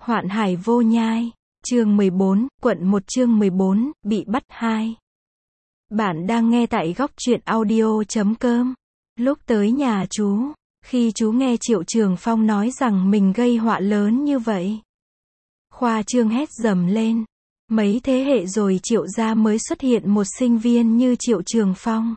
Hoạn hải vô nhai, chương 14, quận 1 chương 14, bị bắt 2. Bạn đang nghe tại góc truyện audio.com. Lúc tới nhà chú, khi chú nghe Triệu Trường Phong nói rằng mình gây họa lớn như vậy, khoa trương hét dầm lên. Mấy thế hệ rồi Triệu gia mới xuất hiện một sinh viên như Triệu Trường Phong.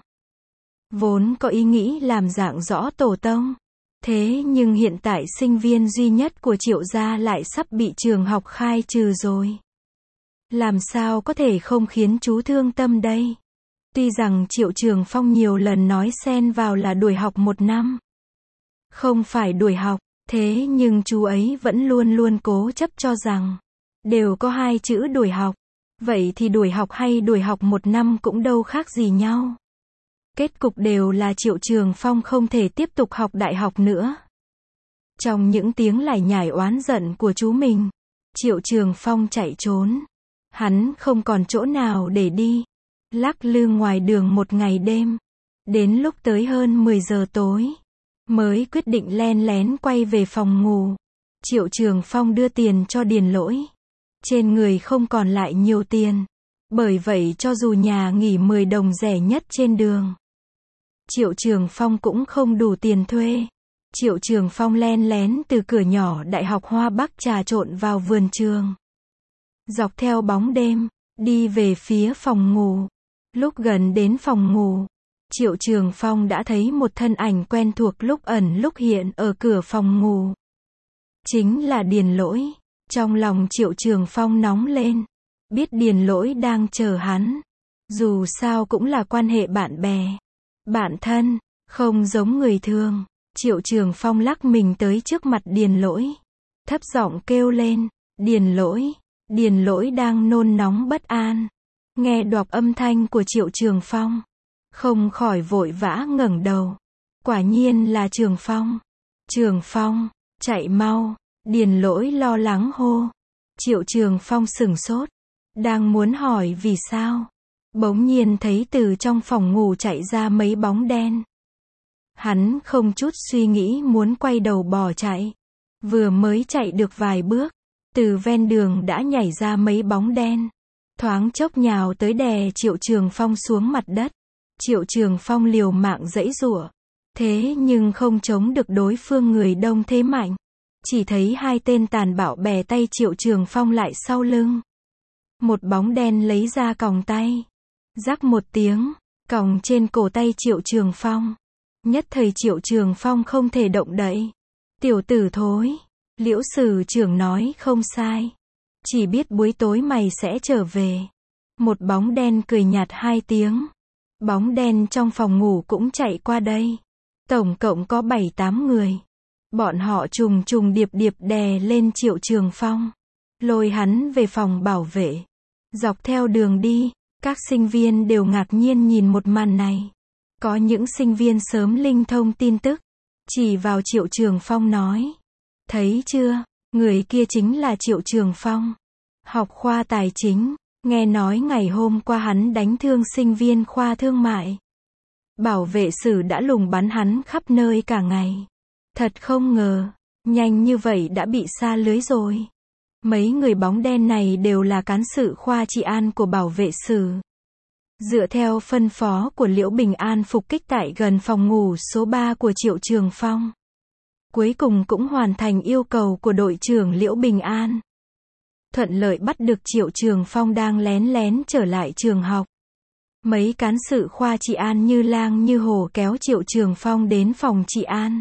Vốn có ý nghĩ làm rạng rõ tổ tông. Thế nhưng hiện tại sinh viên duy nhất của Triệu gia lại sắp bị trường học khai trừ rồi. Làm sao có thể không khiến chú thương tâm đây? Tuy rằng Triệu Trường Phong nhiều lần nói xen vào là đuổi học 1 năm. Không phải đuổi học, thế nhưng chú ấy vẫn luôn luôn cố chấp cho rằng đều có 2 chữ đuổi học. Vậy thì đuổi học hay đuổi học 1 năm cũng đâu khác gì nhau. Kết cục đều là Triệu Trường Phong không thể tiếp tục học đại học nữa. Trong những tiếng lải nhải oán giận của chú mình, Triệu Trường Phong chạy trốn. Hắn không còn chỗ nào để đi. Lắc lư ngoài đường một ngày đêm. Đến lúc tới hơn 10 giờ tối, mới quyết định len lén quay về phòng ngủ. Triệu Trường Phong đưa tiền cho Điền Lỗi. Trên người không còn lại nhiều tiền. Bởi vậy cho dù nhà nghỉ 10 đồng rẻ nhất trên đường, Triệu Trường Phong cũng không đủ tiền thuê. Triệu Trường Phong len lén từ cửa nhỏ Đại học Hoa Bắc trà trộn vào vườn trường. Dọc theo bóng đêm, đi về phía phòng ngủ. Lúc gần đến phòng ngủ, Triệu Trường Phong đã thấy một thân ảnh quen thuộc lúc ẩn lúc hiện ở cửa phòng ngủ. Chính là Điền Lỗi. Trong lòng Triệu Trường Phong nóng lên. Biết Điền Lỗi đang chờ hắn. Dù sao cũng là quan hệ bạn bè, bạn thân, không giống người thường. Triệu Trường Phong lắc mình tới trước mặt Điền Lỗi. Thấp giọng kêu lên, Điền Lỗi. Điền Lỗi đang nôn nóng bất an. Nghe đoạc âm thanh của Triệu Trường Phong, không khỏi vội vã ngẩng đầu. Quả nhiên là Trường Phong. Trường Phong, chạy mau. Điền Lỗi lo lắng hô. Triệu Trường Phong sửng sốt. Đang muốn hỏi vì sao, bỗng nhiên thấy từ trong phòng ngủ chạy ra mấy bóng đen. Hắn không chút suy nghĩ muốn quay đầu bỏ chạy. Vừa mới chạy được vài bước, từ ven đường đã nhảy ra mấy bóng đen. Thoáng chốc nhào tới đè Triệu Trường Phong xuống mặt đất. Triệu Trường Phong liều mạng giãy giụa. Thế nhưng không chống được đối phương người đông thế mạnh. Chỉ thấy 2 tên tàn bạo bè tay Triệu Trường Phong lại sau lưng. Một bóng đen lấy ra còng tay. Rắc một tiếng, còng trên cổ tay Triệu Trường Phong. Nhất thời Triệu Trường Phong không thể động đậy. Tiểu tử thối, Liễu Sử trưởng nói không sai. Chỉ biết buổi tối mày sẽ trở về. Một bóng đen cười nhạt 2 tiếng. Bóng đen trong phòng ngủ cũng chạy qua đây. Tổng cộng có 7-8 người. Bọn họ trùng trùng điệp điệp đè lên Triệu Trường Phong. Lôi hắn về phòng bảo vệ. Dọc theo đường đi, các sinh viên đều ngạc nhiên nhìn một màn này. Có những sinh viên sớm linh thông tin tức. Chỉ vào Triệu Trường Phong nói. Thấy chưa, người kia chính là Triệu Trường Phong. Học khoa tài chính. Nghe nói ngày hôm qua hắn đánh thương sinh viên khoa thương mại. Bảo vệ sử đã lùng bắn hắn khắp nơi cả ngày. Thật không ngờ, nhanh như vậy đã bị sa lưới rồi. Mấy người bóng đen này đều là cán sự khoa trị an của bảo vệ sử. Dựa theo phân phó của Liễu Bình An phục kích tại gần phòng ngủ số 3 của Triệu Trường Phong. Cuối cùng cũng hoàn thành yêu cầu của đội trưởng Liễu Bình An. Thuận lợi bắt được Triệu Trường Phong đang lén lén trở lại trường học. Mấy cán sự khoa trị an như lang như hổ kéo Triệu Trường Phong đến phòng trị an.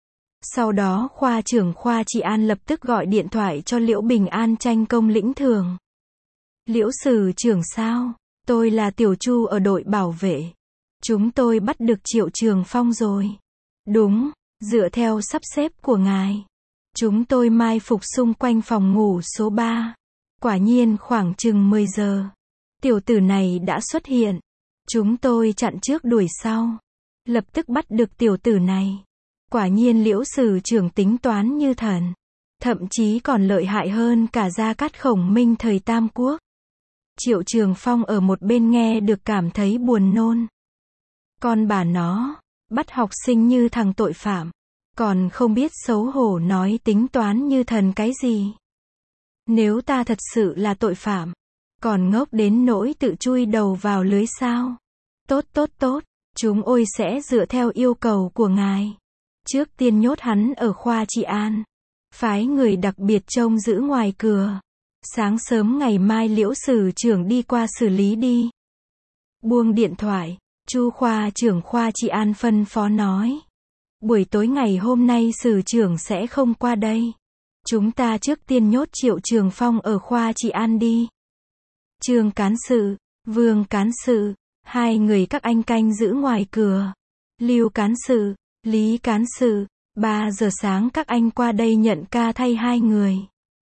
Sau đó khoa trưởng khoa trị an lập tức gọi điện thoại cho Liễu Bình An tranh công lĩnh thưởng. Liễu Sử trưởng sao? Tôi là Tiểu Chu ở đội bảo vệ. Chúng tôi bắt được Triệu Trường Phong rồi. Đúng, dựa theo sắp xếp của ngài. Chúng tôi mai phục xung quanh phòng ngủ số 3. Quả nhiên khoảng chừng 10 giờ. Tiểu tử này đã xuất hiện. Chúng tôi chặn trước đuổi sau. Lập tức bắt được tiểu tử này. Quả nhiên Liễu Sử trưởng tính toán như thần. Thậm chí còn lợi hại hơn cả Gia Cát Khổng Minh thời Tam Quốc. Triệu Trường Phong ở một bên nghe được cảm thấy buồn nôn. Con bà nó, bắt học sinh như thằng tội phạm. Còn không biết xấu hổ nói tính toán như thần cái gì. Nếu ta thật sự là tội phạm, còn ngốc đến nỗi tự chui đầu vào lưới sao? Tốt tốt tốt, chúng ôi sẽ dựa theo yêu cầu của ngài. Trước tiên nhốt hắn ở khoa trị an. Phái người đặc biệt trông giữ ngoài cửa. Sáng sớm ngày mai Liễu Sử trưởng đi qua xử lý đi. Buông điện thoại, Chu khoa trưởng khoa trị an phân phó nói. Buổi tối ngày hôm nay Sử trưởng sẽ không qua đây. Chúng ta trước tiên nhốt Triệu Trường Phong ở khoa trị an đi. Trương cán sự, Vương cán sự, hai người các anh canh giữ ngoài cửa. Lưu cán sự, Lý cán sự, 3 giờ sáng các anh qua đây nhận ca thay hai người.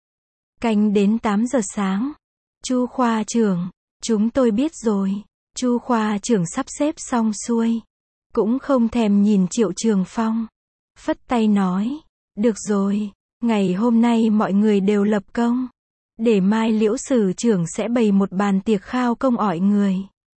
Canh đến 8 giờ sáng. Chu khoa trưởng, chúng tôi biết rồi. Chu khoa trưởng sắp xếp xong xuôi. Cũng không thèm nhìn Triệu Trường Phong. Phất tay nói, được rồi, ngày hôm nay mọi người đều lập công. Để mai Liễu Sử trưởng sẽ bày một bàn tiệc khao công ỏi người.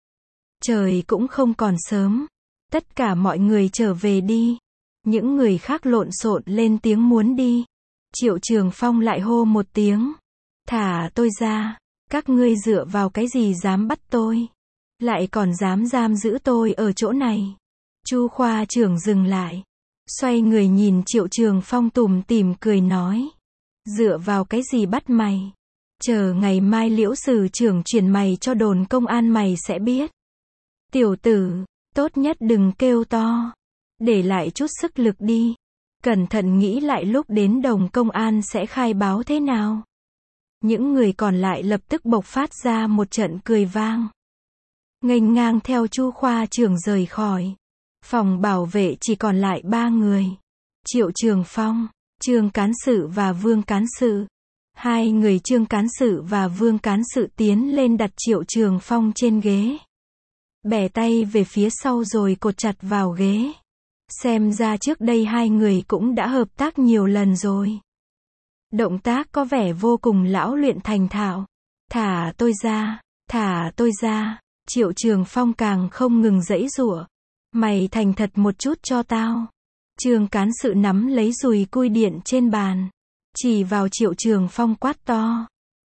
Trời cũng không còn sớm. Tất cả mọi người trở về đi. Những người khác lộn xộn lên tiếng muốn đi. Triệu Trường Phong lại hô một tiếng. Thả tôi ra. Các ngươi dựa vào cái gì dám bắt tôi? Lại còn dám giam giữ tôi ở chỗ này. Chu khoa trưởng dừng lại. Xoay người nhìn Triệu Trường Phong tủm tỉm cười nói. Dựa vào cái gì bắt mày? Chờ ngày mai Liễu Sử trưởng chuyển mày cho đồn công an mày sẽ biết. Tiểu tử, tốt nhất đừng kêu to. Để lại chút sức lực đi. Cẩn thận nghĩ lại lúc đến đồn công an sẽ khai báo thế nào. Những người còn lại lập tức bộc phát ra một trận cười vang. Nghênh ngang theo Chu khoa trưởng rời khỏi. Phòng bảo vệ chỉ còn lại 3 người. Triệu Trường Phong, Trương cán sự và Vương cán sự. Hai người Trương cán sự và Vương cán sự tiến lên đặt Triệu Trường Phong trên ghế. Bẻ tay về phía sau rồi cột chặt vào ghế. Xem ra trước đây hai người cũng đã hợp tác nhiều lần rồi. Động tác có vẻ vô cùng lão luyện thành thạo. Thả tôi ra, thả tôi ra. Triệu Trường Phong càng không ngừng giãy giụa. Mày thành thật một chút cho tao. Trương cán sự nắm lấy dùi cui điện trên bàn. Chỉ vào Triệu Trường Phong quát to.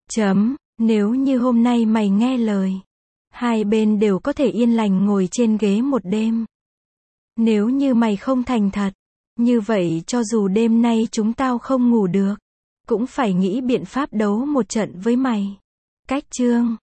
Nếu như hôm nay mày nghe lời. Hai bên đều có thể yên lành ngồi trên ghế một đêm. Nếu như mày không thành thật. Như vậy cho dù đêm nay chúng tao không ngủ được. Cũng phải nghĩ biện pháp đấu một trận với mày. Cách chương